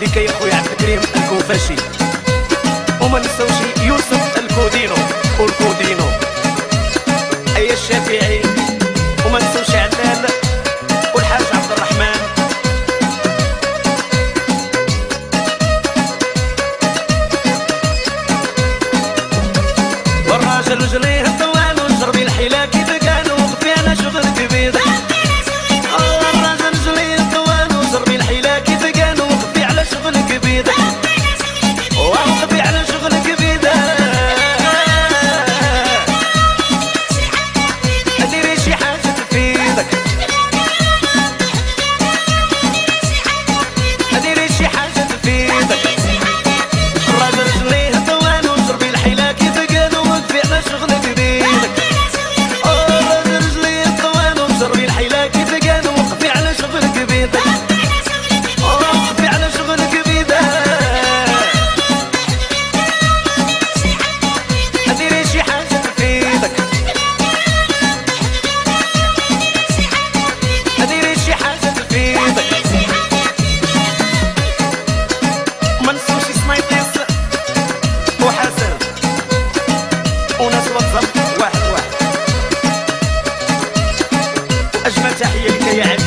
ليك يا خويا عبد الكريم الكوفاشي، وما نساوش يوسف الكودينو والكودينو اي الشافعي، وما نساوش علال والحاج عبد الرحمن. والراجل رجليه الطوال وشربي الحلا كيف كانوا خفينا شغل كبير. الراجل رجليه الطوال وشربي الحلا كيف كانوا خفي على شغل كبير، وخفي على شغل كبير. ديري شي حاجة تفيدك، ديري شي حاجة تفيدك. الراجل رجليه الطوال وشربي الحلا كيف كانوا خفي على شغل كبير. الراجل رجليه الطوال وشربي الحلا كيف كانوا خفي على شغل كبير، خفي على شغل كبير. ديري شي حاجة تفيدك، ديري شي حاجة تفيدك. ما نسوش سنايبيس وحسن وناس واتساب واحد واحد. أجمل تحية لك يا